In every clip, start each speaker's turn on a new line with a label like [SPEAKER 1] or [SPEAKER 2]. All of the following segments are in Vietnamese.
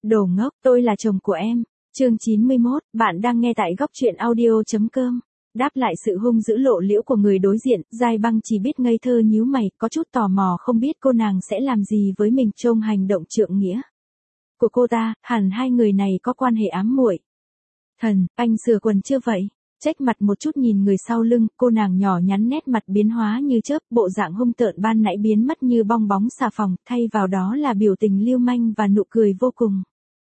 [SPEAKER 1] Đồ ngốc, tôi là chồng của em. Chương 91, bạn đang nghe tại góc truyện audio.com. Đáp lại sự hung dữ lộ liễu của người đối diện, Giai Băng chỉ biết ngây thơ nhíu mày, có chút tò mò không biết cô nàng sẽ làm gì với mình trong hành động trượng nghĩa của cô ta, hẳn hai người này có quan hệ ám muội. Thần, anh sửa quần chưa vậy? Chếch mặt một chút nhìn người sau lưng, cô nàng nhỏ nhắn nét mặt biến hóa như chớp, bộ dạng hung tợn ban nãy biến mất như bong bóng xà phòng, thay vào đó là biểu tình lưu manh và nụ cười vô cùng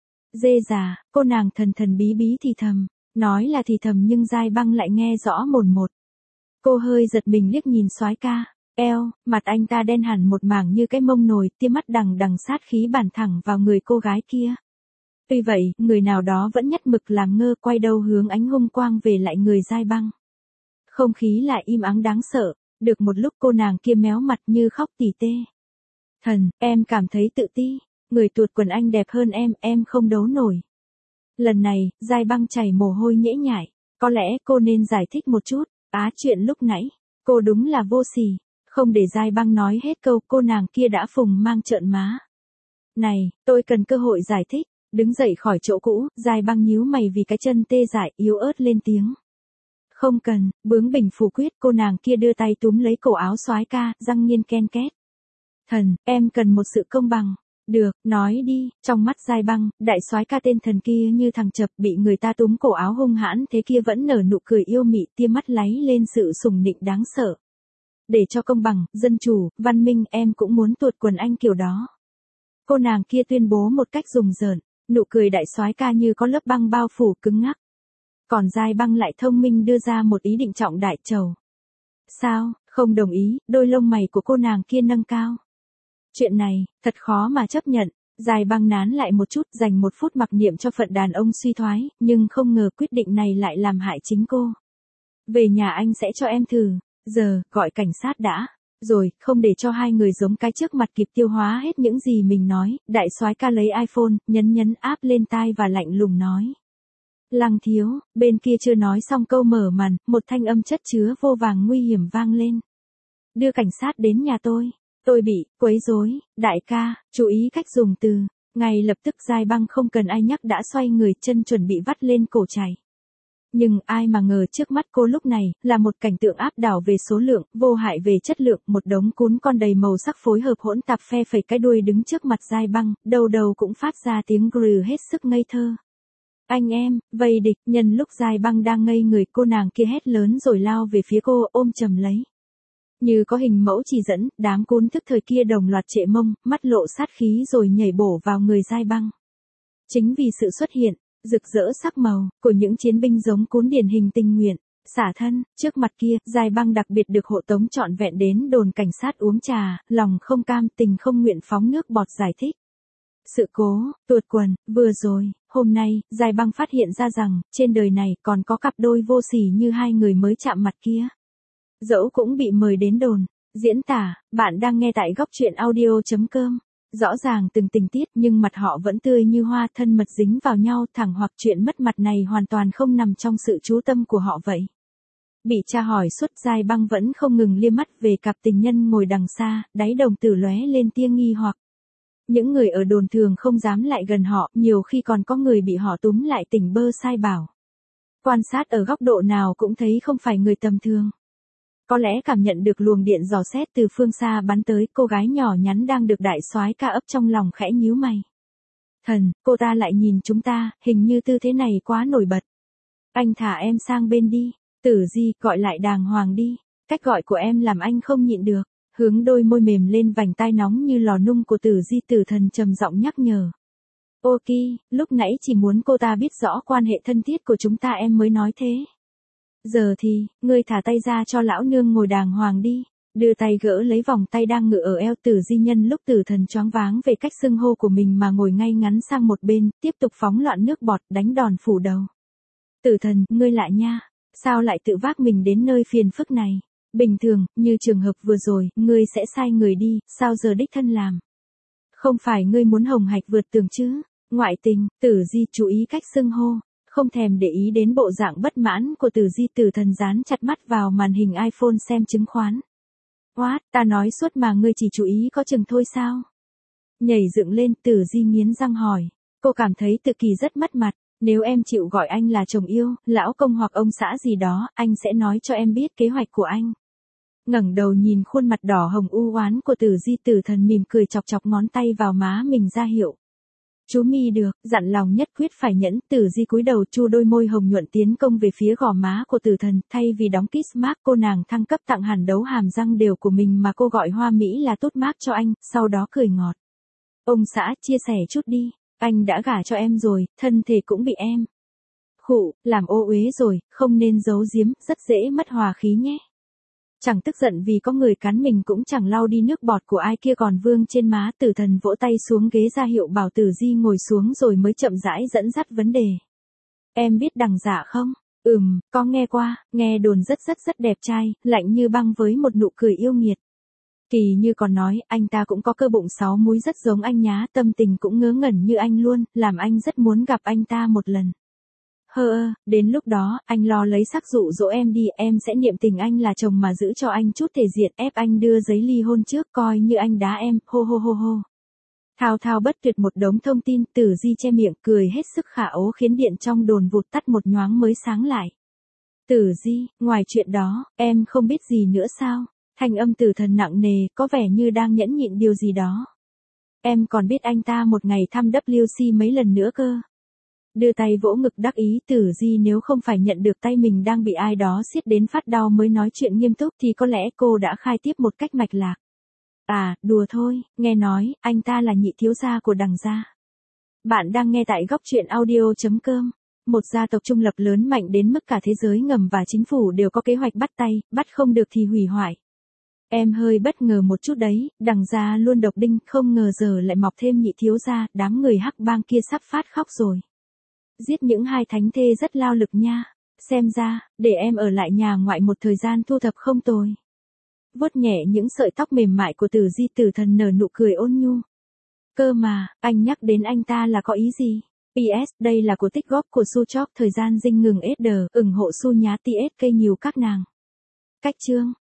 [SPEAKER 1] dê già. Cô nàng thần thần bí bí thì thầm, nói là thì thầm nhưng Giai Băng lại nghe rõ mồn một. Cô hơi giật mình liếc nhìn soái ca, eo, mặt anh ta đen hẳn một mảng như cái mông nồi, tia mắt đằng đằng sát khí bắn thẳng vào người cô gái kia. Tuy vậy, người nào đó vẫn nhất mực làm ngơ, quay đầu hướng ánh hung quang về lại người Giai Băng. Không khí lại im ắng đáng sợ, được một lúc cô nàng kia méo mặt như khóc tỉ tê. Thần, em cảm thấy tự ti, người tuột quần anh đẹp hơn em không đấu nổi. Lần này, Giai Băng chảy mồ hôi nhễ nhại, có lẽ cô nên giải thích một chút, chuyện lúc nãy, cô đúng là vô sỉ. Không để Giai Băng nói hết câu, cô nàng kia đã phùng mang trợn má. Này, tôi cần cơ hội giải thích. Đứng dậy khỏi chỗ cũ, Giai Băng nhíu mày vì cái chân tê dại, yếu ớt lên tiếng. Không cần, bướng bỉnh phủ quyết, cô nàng kia đưa tay túm lấy cổ áo soái ca, răng nghiến ken két. Thần, em cần một sự công bằng. Được, nói đi. Trong mắt Giai Băng, đại soái ca tên thần kia như thằng chập bị người ta túm cổ áo hung hãn thế kia vẫn nở nụ cười yêu mị, tia mắt láy lên sự sùng nịnh đáng sợ. Để cho công bằng, dân chủ, văn minh, em cũng muốn tuột quần anh kiểu đó. Cô nàng kia tuyên bố một cách rùng rợn. Nụ cười đại soái ca như có lớp băng bao phủ cứng ngắc. Còn Giai Băng lại thông minh đưa ra một ý định trọng đại trầu. Sao, không đồng ý? Đôi lông mày của cô nàng kia nâng cao. Chuyện này, thật khó mà chấp nhận. Giai Băng nán lại một chút, dành một phút mặc niệm cho phận đàn ông suy thoái, nhưng không ngờ quyết định này lại làm hại chính cô. Về nhà anh sẽ cho em thử. Giờ, gọi cảnh sát đã. Rồi, không để cho hai người giống cái trước mặt kịp tiêu hóa hết những gì mình nói, đại soái ca lấy iPhone, nhấn áp lên tai và lạnh lùng nói. Lăng thiếu, bên kia chưa nói xong câu mở màn, một thanh âm chất chứa vô vàng nguy hiểm vang lên. Đưa cảnh sát đến nhà tôi bị quấy rối, đại ca, chú ý cách dùng từ. Ngay lập tức Giai Băng không cần ai nhắc đã xoay người, chân chuẩn bị vắt lên cổ chạy. Nhưng ai mà ngờ trước mắt cô lúc này, là một cảnh tượng áp đảo về số lượng, vô hại về chất lượng, một đống cún con đầy màu sắc phối hợp hỗn tạp phe phẩy cái đuôi đứng trước mặt Giai Băng, đầu đầu cũng phát ra tiếng grừ hết sức ngây thơ. Anh em, vây địch, nhân lúc Giai Băng đang ngây người cô nàng kia hét lớn rồi lao về phía cô, ôm chầm lấy. Như có hình mẫu chỉ dẫn, đám cún thức thời kia đồng loạt trệ mông, mắt lộ sát khí rồi nhảy bổ vào người Giai Băng. Chính vì sự xuất hiện rực rỡ sắc màu của những chiến binh giống cún điển hình tình nguyện, xả thân, trước mặt kia, Giai Băng đặc biệt được hộ tống trọn vẹn đến đồn cảnh sát uống trà, lòng không cam tình không nguyện phóng nước bọt giải thích. Sự cố, tuột quần, vừa rồi, hôm nay, Giai Băng phát hiện ra rằng, trên đời này còn có cặp đôi vô sỉ như hai người mới chạm mặt kia. Dẫu cũng bị mời đến đồn, diễn tả, bạn đang nghe tại góc truyện audio.com. Rõ ràng từng tình tiết nhưng mặt họ vẫn tươi như hoa, thân mật dính vào nhau, thẳng hoặc chuyện mất mặt này hoàn toàn không nằm trong sự chú tâm của họ vậy. Bị tra hỏi suốt, Giai Băng vẫn không ngừng liếc mắt về cặp tình nhân ngồi đằng xa, đáy đồng tử lóe lên tia nghi hoặc. Những người ở đồn thường không dám lại gần họ, nhiều khi còn có người bị họ túm lại tỉnh bơ sai bảo. Quan sát ở góc độ nào cũng thấy không phải người tầm thường. Có lẽ cảm nhận được luồng điện dò xét từ phương xa bắn tới, cô gái nhỏ nhắn đang được đại soái ca ấp trong lòng khẽ nhíu mày. Thần, cô ta lại nhìn chúng ta, hình như tư thế này quá nổi bật. Anh thả em sang bên đi. Tử Di, gọi lại đàng hoàng đi. Cách gọi của em làm anh không nhịn được. Hướng đôi môi mềm lên vành tai nóng như lò nung của Tử Di, Tử Thần trầm giọng nhắc nhở. Ok, lúc nãy chỉ muốn cô ta biết rõ quan hệ thân thiết của chúng ta em mới nói thế. Giờ thì, ngươi thả tay ra cho lão nương ngồi đàng hoàng đi. Đưa tay gỡ lấy vòng tay đang ngự ở eo Tử Di, nhân lúc Tử Thần choáng váng về cách xưng hô của mình mà ngồi ngay ngắn sang một bên, tiếp tục phóng loạn nước bọt, đánh đòn phủ đầu. Tử Thần, ngươi lại nha. Sao lại tự vác mình đến nơi phiền phức này? Bình thường, như trường hợp vừa rồi, ngươi sẽ sai người đi, sao giờ đích thân làm? Không phải ngươi muốn hồng hạch vượt tường chứ? Ngoại tình, Tử Di chú ý cách xưng hô. Không thèm để ý đến bộ dạng bất mãn của Tử Di, Tử Thần dán chặt mắt vào màn hình iPhone xem chứng khoán. What, ta nói suốt mà ngươi chỉ chú ý có chừng thôi sao? Nhảy dựng lên, Tử Di nghiến răng hỏi. Cô cảm thấy Tự Kỳ rất mất mặt. Nếu em chịu gọi anh là chồng yêu, lão công hoặc ông xã gì đó, anh sẽ nói cho em biết kế hoạch của anh. Ngẩng đầu nhìn khuôn mặt đỏ hồng u oán của Tử Di, Tử Thần mỉm cười chọc chọc ngón tay vào má mình ra hiệu. Chú mi được, dặn lòng nhất quyết phải nhẫn. Tử Di cúi đầu chu đôi môi hồng nhuận tiến công về phía gò má của Tử Thần, thay vì đóng kiss mark cô nàng thăng cấp tặng hẳn đấu hàm răng đều của mình mà cô gọi hoa mỹ là tốt mark cho anh, sau đó cười ngọt. Ông xã, chia sẻ chút đi, anh đã gả cho em rồi, thân thể cũng bị em. Khụ, làm ô uế rồi, không nên giấu giếm, rất dễ mất hòa khí nhé. Chẳng tức giận vì có người cắn mình cũng chẳng lau đi nước bọt của ai kia còn vương trên má. Tử Thần vỗ tay xuống ghế ra hiệu bảo Tử Di ngồi xuống rồi mới chậm rãi dẫn dắt vấn đề. Em biết Đằng Dạ không? Có nghe qua, nghe đồn rất đẹp trai, lạnh như băng với một nụ cười yêu nghiệt. Kỳ Như còn nói, anh ta cũng có cơ bụng 6 múi rất giống anh nhá, tâm tình cũng ngớ ngẩn như anh luôn, làm anh rất muốn gặp anh ta một lần. Đến lúc đó, anh lo lấy sắc dụ dỗ em đi, em sẽ niệm tình anh là chồng mà giữ cho anh chút thể diện, ép anh đưa giấy ly hôn trước, coi như anh đá em, hô. Thao bất tuyệt một đống thông tin. Tử Di che miệng, cười hết sức khả ố khiến điện trong đồn vụt tắt một nhoáng mới sáng lại. Tử Di, ngoài chuyện đó, em không biết gì nữa sao? Thanh âm Tử Thần nặng nề, có vẻ như đang nhẫn nhịn điều gì đó. Em còn biết anh ta một ngày thăm WC mấy lần nữa cơ. Đưa tay vỗ ngực đắc ý. Tử Di nếu không phải nhận được tay mình đang bị ai đó siết đến phát đau mới nói chuyện nghiêm túc thì có lẽ cô đã khai tiếp một cách mạch lạc. À, đùa thôi, nghe nói, anh ta là nhị thiếu gia của Đằng Gia. Bạn đang nghe tại góc truyện audio.com. Một gia tộc trung lập lớn mạnh đến mức cả thế giới ngầm và chính phủ đều có kế hoạch bắt tay, bắt không được thì hủy hoại. Em hơi bất ngờ một chút đấy, Đằng Gia luôn độc đinh, không ngờ giờ lại mọc thêm nhị thiếu gia, đám người hắc bang kia sắp phát khóc rồi. Giết những hai thánh thê rất lao lực nha, xem ra, để em ở lại nhà ngoại một thời gian thu thập không tồi. Vuốt nhẹ những sợi tóc mềm mại của Tử Di, Tử Thần nở nụ cười ôn nhu. Cơ mà, anh nhắc đến anh ta là có ý gì? PS, đây là của tích góp của Su Chóc, thời gian dinh ngừng SD, ủng hộ Su nhá TSK nhiều các nàng. Cách chương